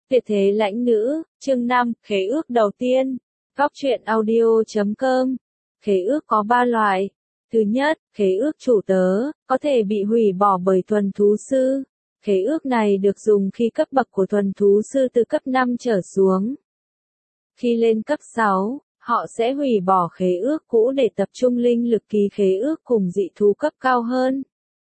Tuyệt thế lãnh nữ, chương 5, khế ước đầu tiên. Góc truyện audio.com. Khế ước có 3 loại. Thứ nhất, khế ước chủ tớ, có thể bị hủy bỏ bởi thuần thú sư. Khế ước này được dùng khi cấp bậc của thuần thú sư từ cấp 5 trở xuống. Khi lên cấp 6, họ sẽ hủy bỏ khế ước cũ để tập trung linh lực ký khế ước cùng dị thú cấp cao hơn.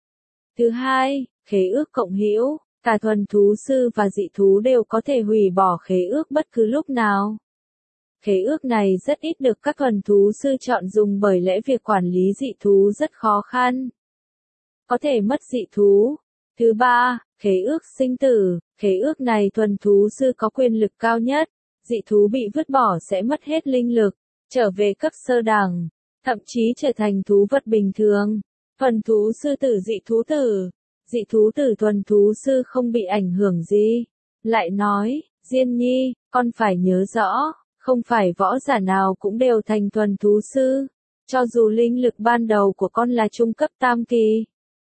Thứ hai, khế ước cộng hữu. Cả thuần thú sư và dị thú đều có thể hủy bỏ khế ước bất cứ lúc nào. Khế ước này rất ít được các thuần thú sư chọn dùng bởi lẽ việc quản lý dị thú rất khó khăn. Có thể mất dị thú. Thứ ba, khế ước sinh tử. Khế ước này thuần thú sư có quyền lực cao nhất. Dị thú bị vứt bỏ sẽ mất hết linh lực, trở về cấp sơ đẳng, thậm chí trở thành thú vật bình thường. Thuần thú sư tử dị thú tử. Dị thú tử thuần thú sư không bị ảnh hưởng gì. Lại nói, Diên Nhi, con phải nhớ rõ, không phải võ giả nào cũng đều thành thuần thú sư, cho dù linh lực ban đầu của con là trung cấp tam kỳ.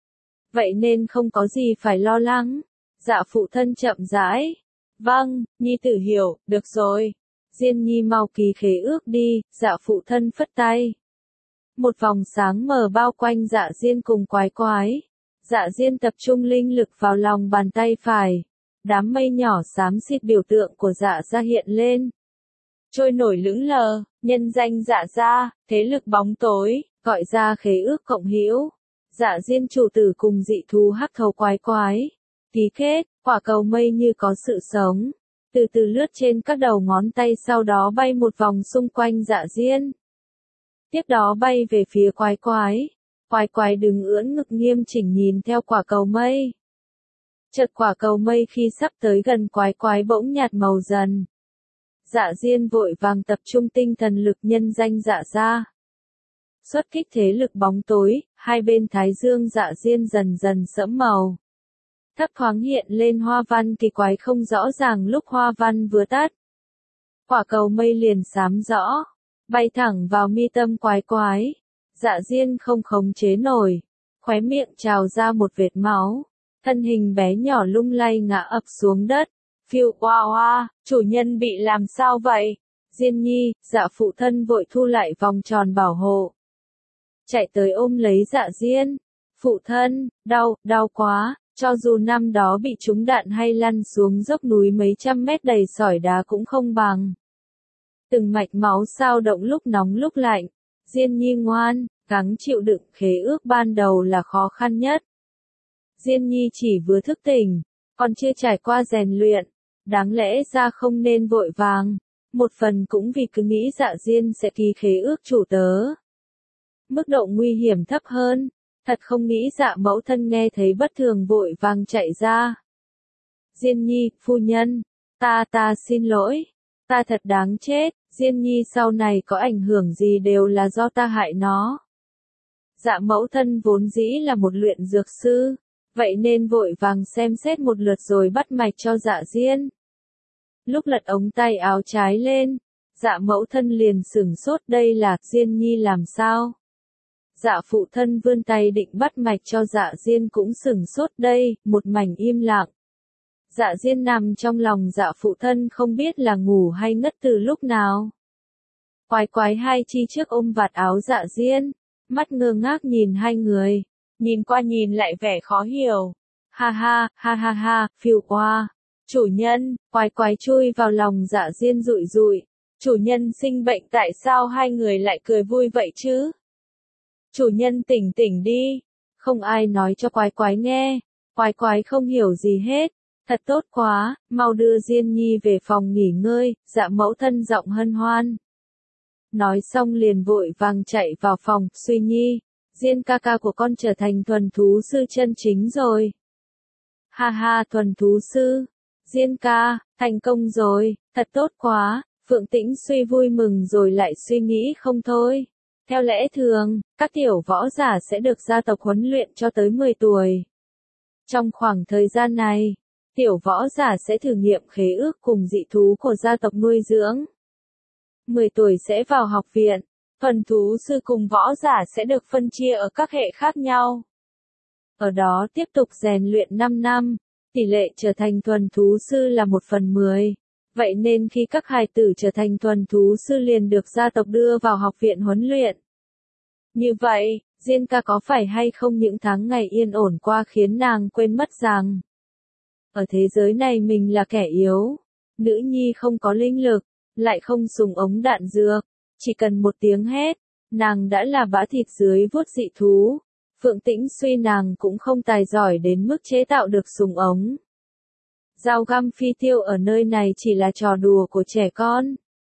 Vậy nên không có gì phải lo lắng. Dạ phụ thân chậm rãi. Vâng, Nhi tử hiểu, được rồi. Diên Nhi mau ký khế ước đi, dạ phụ thân phất tay. Một vòng sáng mờ bao quanh dạ Diên cùng quái quái. Dạ Diên tập trung linh lực vào lòng bàn tay phải. Đám mây nhỏ xám xịt biểu tượng của dạ gia hiện lên. Trôi nổi lững lờ, nhân danh dạ gia, thế lực bóng tối, gọi ra khế ước cộng hữu. Dạ Diên chủ tử cùng dị thú hắc thấu quái quái. Ký kết, quả cầu mây như có sự sống. Từ từ lướt trên các đầu ngón tay sau đó bay một vòng xung quanh dạ Diên. Tiếp đó bay về phía quái quái. Quái quái đứng ưỡn ngực nghiêm chỉnh nhìn theo quả cầu mây. Chợt quả cầu mây khi sắp tới gần quái quái bỗng nhạt màu dần. Dạ Diên vội vàng tập trung tinh thần lực nhân danh dạ gia. Xuất kích thế lực bóng tối, hai bên thái dương dạ Diên dần dần sẫm màu. Thấp thoáng hiện lên hoa văn kỳ quái không rõ ràng lúc hoa văn vừa tắt. Quả cầu mây liền xám rõ, bay thẳng vào mi tâm quái quái. Dạ Diên không khống chế nổi, khóe miệng trào ra một vệt máu, thân hình bé nhỏ lung lay ngã ập xuống đất. Phiêu oa oa, chủ nhân bị làm sao vậy? Diên Nhi, dạ phụ thân vội thu lại vòng tròn bảo hộ. Chạy tới ôm lấy dạ Diên. Phụ thân, đau quá, cho dù năm đó bị trúng đạn hay lăn xuống dốc núi mấy trăm mét đầy sỏi đá cũng không bằng. Từng mạch máu xao động lúc nóng lúc lạnh. Diên Nhi ngoan, gắng chịu đựng, khế ước ban đầu là khó khăn nhất. Diên Nhi chỉ vừa thức tỉnh, còn chưa trải qua rèn luyện, đáng lẽ ra không nên vội vàng, một phần cũng vì cứ nghĩ dạ Diên sẽ ký khế ước chủ tớ. Mức độ nguy hiểm thấp hơn, thật không nghĩ dạ mẫu thân nghe thấy bất thường vội vàng chạy ra. Diên Nhi, phu nhân, ta xin lỗi, ta thật đáng chết. Diên Nhi sau này có ảnh hưởng gì đều là do ta hại nó. Dạ mẫu thân vốn dĩ là một luyện dược sư, vậy nên vội vàng xem xét một lượt rồi bắt mạch cho dạ Diên. Lúc lật ống tay áo trái lên, dạ mẫu thân liền sửng sốt, đây là Diên Nhi làm sao? Dạ phụ thân vươn tay định bắt mạch cho dạ Diên cũng sửng sốt, đây, một mảnh im lặng. Dạ Diên nằm trong lòng dạ phụ thân không biết là ngủ hay ngất từ lúc nào. Quái quái hai chi trước ôm vạt áo dạ Diên, mắt ngơ ngác nhìn hai người, nhìn qua nhìn lại vẻ khó hiểu. Ha, phiêu qua. Chủ nhân, quái quái chui vào lòng dạ Diên rụi rụi. Chủ nhân sinh bệnh tại sao hai người lại cười vui vậy chứ? Chủ nhân tỉnh đi. Không ai nói cho quái quái nghe. Quái quái không hiểu gì hết. Thật tốt quá, mau đưa Diên Nhi về phòng nghỉ ngơi, dạ mẫu thân giọng hân hoan. Nói xong liền vội vàng chạy vào phòng, Suy Nhi, Diên ca ca của con trở thành thuần thú sư chân chính rồi. Ha, thuần thú sư, Diên ca, thành công rồi, thật tốt quá. Phượng Tĩnh Suy vui mừng rồi lại suy nghĩ không thôi. Theo lẽ thường, các tiểu võ giả sẽ được gia tộc huấn luyện cho tới 10 tuổi. Trong khoảng thời gian này, tiểu võ giả sẽ thử nghiệm khế ước cùng dị thú của gia tộc nuôi dưỡng. 10 tuổi sẽ vào học viện, thuần thú sư cùng võ giả sẽ được phân chia ở các hệ khác nhau. Ở đó tiếp tục rèn luyện 5 năm, Tỷ lệ trở thành thuần thú sư là 1/10. Vậy nên khi các hài tử trở thành thuần thú sư liền được gia tộc đưa vào học viện huấn luyện. Như vậy, Diên ca có phải hay không những tháng ngày yên ổn qua khiến nàng quên mất rằng ở thế giới này mình là kẻ yếu, nữ nhi không có linh lực, lại không dùng ống đạn dược, chỉ cần một tiếng hét, nàng đã là bã thịt dưới vuốt dị thú. Phượng Tĩnh Suy nàng cũng không tài giỏi đến mức chế tạo được súng ống. Dao găm phi tiêu ở nơi này chỉ là trò đùa của trẻ con.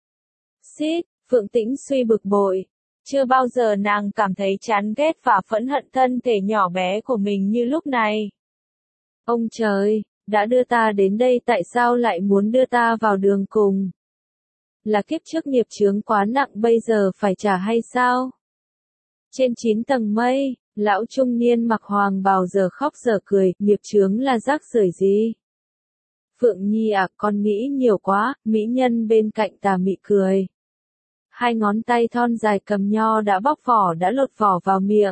Xít, Phượng Tĩnh Suy bực bội. Chưa bao giờ nàng cảm thấy chán ghét và phẫn hận thân thể nhỏ bé của mình như lúc này. Ông trời, đã đưa ta đến đây tại sao lại muốn đưa ta vào đường cùng? Là kiếp trước nghiệp chướng quá nặng bây giờ phải trả hay sao? Trên 9 tầng mây, lão trung niên mặc hoàng bào giờ khóc giờ cười, nghiệp chướng là rác rưởi gì? Phượng Nhi à, con nghĩ nhiều quá, mỹ nhân bên cạnh tà mị cười. Hai ngón tay thon dài cầm nho đã bóc vỏ đã lột vỏ vào miệng.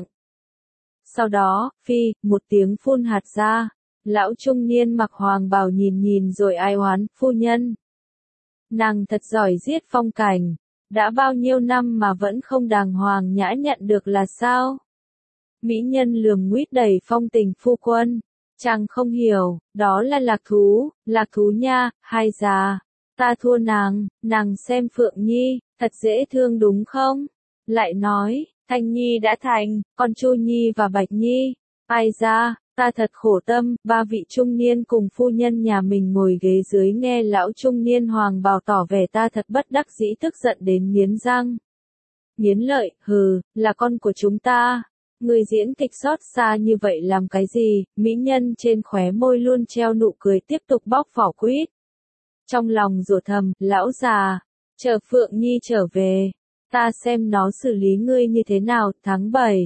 Sau đó, phi, một tiếng phun hạt ra. Lão trung niên mặc hoàng bào nhìn nhìn rồi ai oán, phu nhân. Nàng thật giỏi giết phong cảnh. Đã bao nhiêu năm mà vẫn không đàng hoàng nhã nhận được là sao? Mỹ nhân lườm nguýt đầy phong tình phu quân. Chàng không hiểu, đó là lạc thú nha, hai già. Ta thua nàng xem Phượng Nhi, thật dễ thương đúng không? Lại nói, Thanh Nhi đã thành, còn Chu Nhi và Bạch Nhi. Ai ra, ta thật khổ tâm, ba vị trung niên cùng phu nhân nhà mình ngồi ghế dưới nghe lão trung niên hoàng bào tỏ vẻ ta thật bất đắc dĩ tức giận đến nghiến răng. Nghiến lợi, hừ, là con của chúng ta. Người diễn kịch xót xa như vậy làm cái gì, mỹ nhân trên khóe môi luôn treo nụ cười tiếp tục bóc vỏ quýt. Trong lòng rủa thầm, lão già, chờ Phượng Nhi trở về, ta xem nó xử lý ngươi như thế nào. Tháng 7.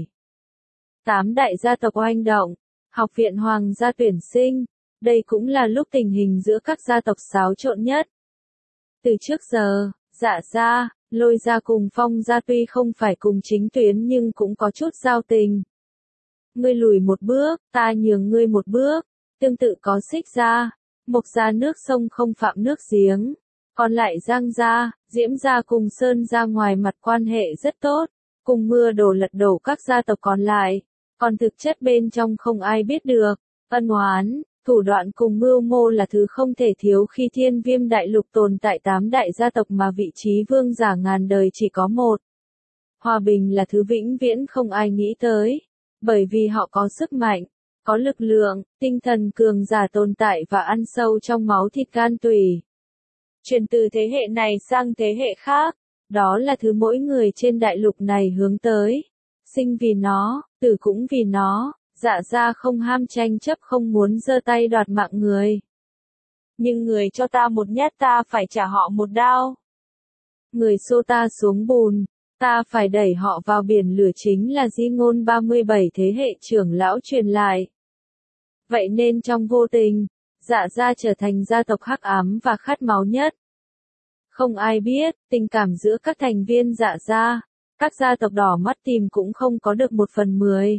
8 đại gia tộc oanh động, học viện hoàng gia tuyển sinh, đây cũng là lúc tình hình giữa các gia tộc xáo trộn nhất. Từ trước giờ, Dạ gia, Lôi gia cùng Phong gia tuy không phải cùng chính tuyến nhưng cũng có chút giao tình. Ngươi lùi một bước, ta nhường ngươi một bước, tương tự có Xích gia, Mộc gia nước sông không phạm nước giếng. Còn lại Giang gia, Diễm gia cùng Sơn gia ngoài mặt quan hệ rất tốt, cùng mưa đổ lật đổ các gia tộc còn lại, còn thực chất bên trong không ai biết được. Ân oán, thủ đoạn cùng mưu mô là thứ không thể thiếu khi Thiên Viêm đại lục tồn tại 8 đại gia tộc mà vị trí vương giả ngàn đời chỉ có một. Hòa bình là thứ vĩnh viễn không ai nghĩ tới, bởi vì họ có sức mạnh, có lực lượng, tinh thần cường giả tồn tại và ăn sâu trong máu thịt gan tủy. Truyền từ thế hệ này sang thế hệ khác, đó là thứ mỗi người trên đại lục này hướng tới. Sinh vì nó, tử cũng vì nó. Dạ gia không ham tranh chấp không muốn giơ tay đoạt mạng người. Nhưng người cho ta một nhát ta phải trả họ một đao. Người xô ta xuống bùn, ta phải đẩy họ vào biển lửa chính là di ngôn 37 thế hệ trưởng lão truyền lại. Vậy nên trong vô tình, Dạ gia trở thành gia tộc hắc ám và khát máu nhất. Không ai biết, tình cảm giữa các thành viên Dạ gia, các gia tộc đỏ mắt tìm cũng không có được 1/10.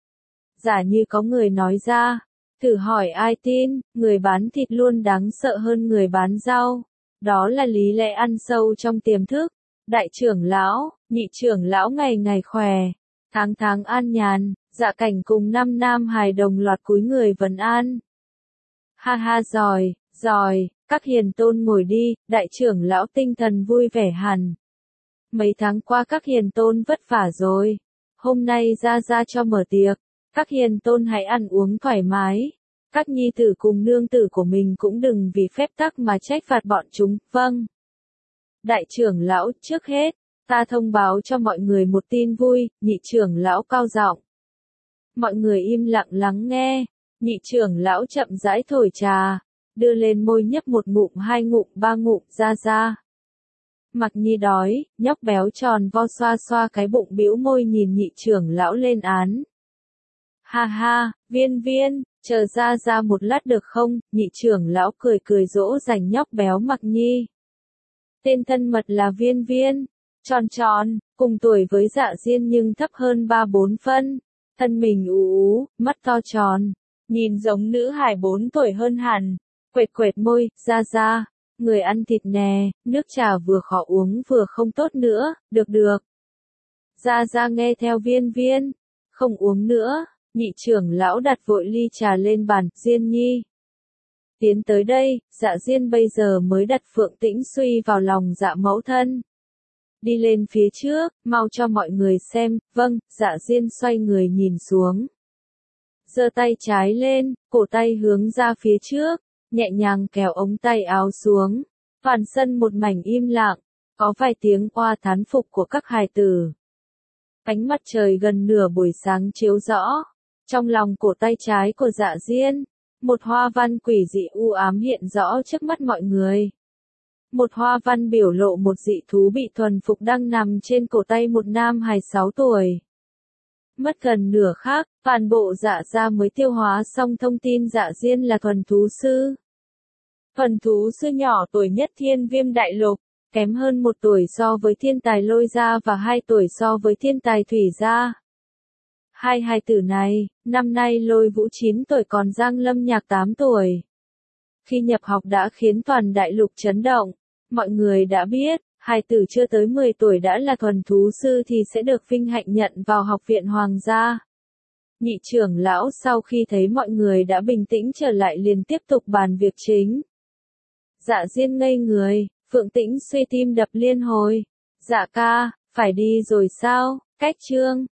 Giả như có người nói ra, thử hỏi ai tin, người bán thịt luôn đáng sợ hơn người bán rau. Đó là lý lẽ ăn sâu trong tiềm thức. Đại trưởng lão, nhị trưởng lão ngày ngày khỏe, tháng tháng an nhàn, Dạ Cảnh cùng 5 nam hài đồng loạt cúi người vấn an. Ha ha giỏi, các hiền tôn ngồi đi, đại trưởng lão tinh thần vui vẻ hẳn. Mấy tháng qua các hiền tôn vất vả rồi, hôm nay ra cho mở tiệc. Các hiền tôn hãy ăn uống thoải mái. Các nhi tử cùng nương tử của mình cũng đừng vì phép tắc mà trách phạt bọn chúng. Vâng. Đại trưởng lão, trước hết, ta thông báo cho mọi người một tin vui, nhị trưởng lão cao giọng. Mọi người im lặng lắng nghe. Nhị trưởng lão chậm rãi thổi trà, đưa lên môi nhấp một ngụm 2 ngụm 3 ngụm ra. Mặc Nhi đói, nhóc béo tròn vo xoa xoa cái bụng bĩu môi nhìn nhị trưởng lão lên án. Ha ha, viên, chờ ra một lát được không, nhị trưởng lão cười dỗ dành nhóc béo Mặc Nhi. Tên thân mật là viên, tròn, cùng tuổi với Dạ Diên nhưng thấp hơn 3-4 phân, thân mình ú, mắt to tròn, nhìn giống nữ hài 4 tuổi hơn hẳn, quệt quệt môi, ra, người ăn thịt nè, nước trà vừa khó uống vừa không tốt nữa, được. Ra nghe theo viên, không uống nữa, nhị trưởng lão đặt vội ly trà lên bàn, Diên Nhi. Tiến tới đây, Dạ Diên bây giờ mới đặt Phượng Tĩnh Suy vào lòng Dạ mẫu thân. Đi lên phía trước, mau cho mọi người xem, vâng, Dạ Diên xoay người nhìn xuống. Giơ tay trái lên, cổ tay hướng ra phía trước, nhẹ nhàng kéo ống tay áo xuống. Toàn sân một mảnh im lặng, có vài tiếng oa thán phục của các hài tử. Ánh mặt trời gần nửa buổi sáng chiếu rõ, trong lòng cổ tay trái của Dạ Diên, một hoa văn quỷ dị u ám hiện rõ trước mắt mọi người. Một hoa văn biểu lộ một dị thú bị thuần phục đang nằm trên cổ tay một nam hài 6 tuổi. Mất gần nửa khắc, toàn bộ Dạ gia mới tiêu hóa xong thông tin Dạ Diên là thuần thú sư. Thuần thú sư nhỏ tuổi nhất Thiên Viêm Đại Lục, kém hơn 1 tuổi so với thiên tài Lôi gia và 2 tuổi so với thiên tài Thủy gia. Hai hài tử này, năm nay Lôi Vũ 9 tuổi còn Giang Lâm Nhạc 8 tuổi. Khi nhập học đã khiến toàn đại lục chấn động, mọi người đã biết, hài tử chưa tới 10 tuổi đã là thuần thú sư thì sẽ được vinh hạnh nhận vào học viện hoàng gia. Nhị trưởng lão sau khi thấy mọi người đã bình tĩnh trở lại liền tiếp tục bàn việc chính. Dạ Diên ngây người, Phượng Tĩnh Suy tim đập liên hồi. Dạ ca, phải đi rồi sao, cách chương.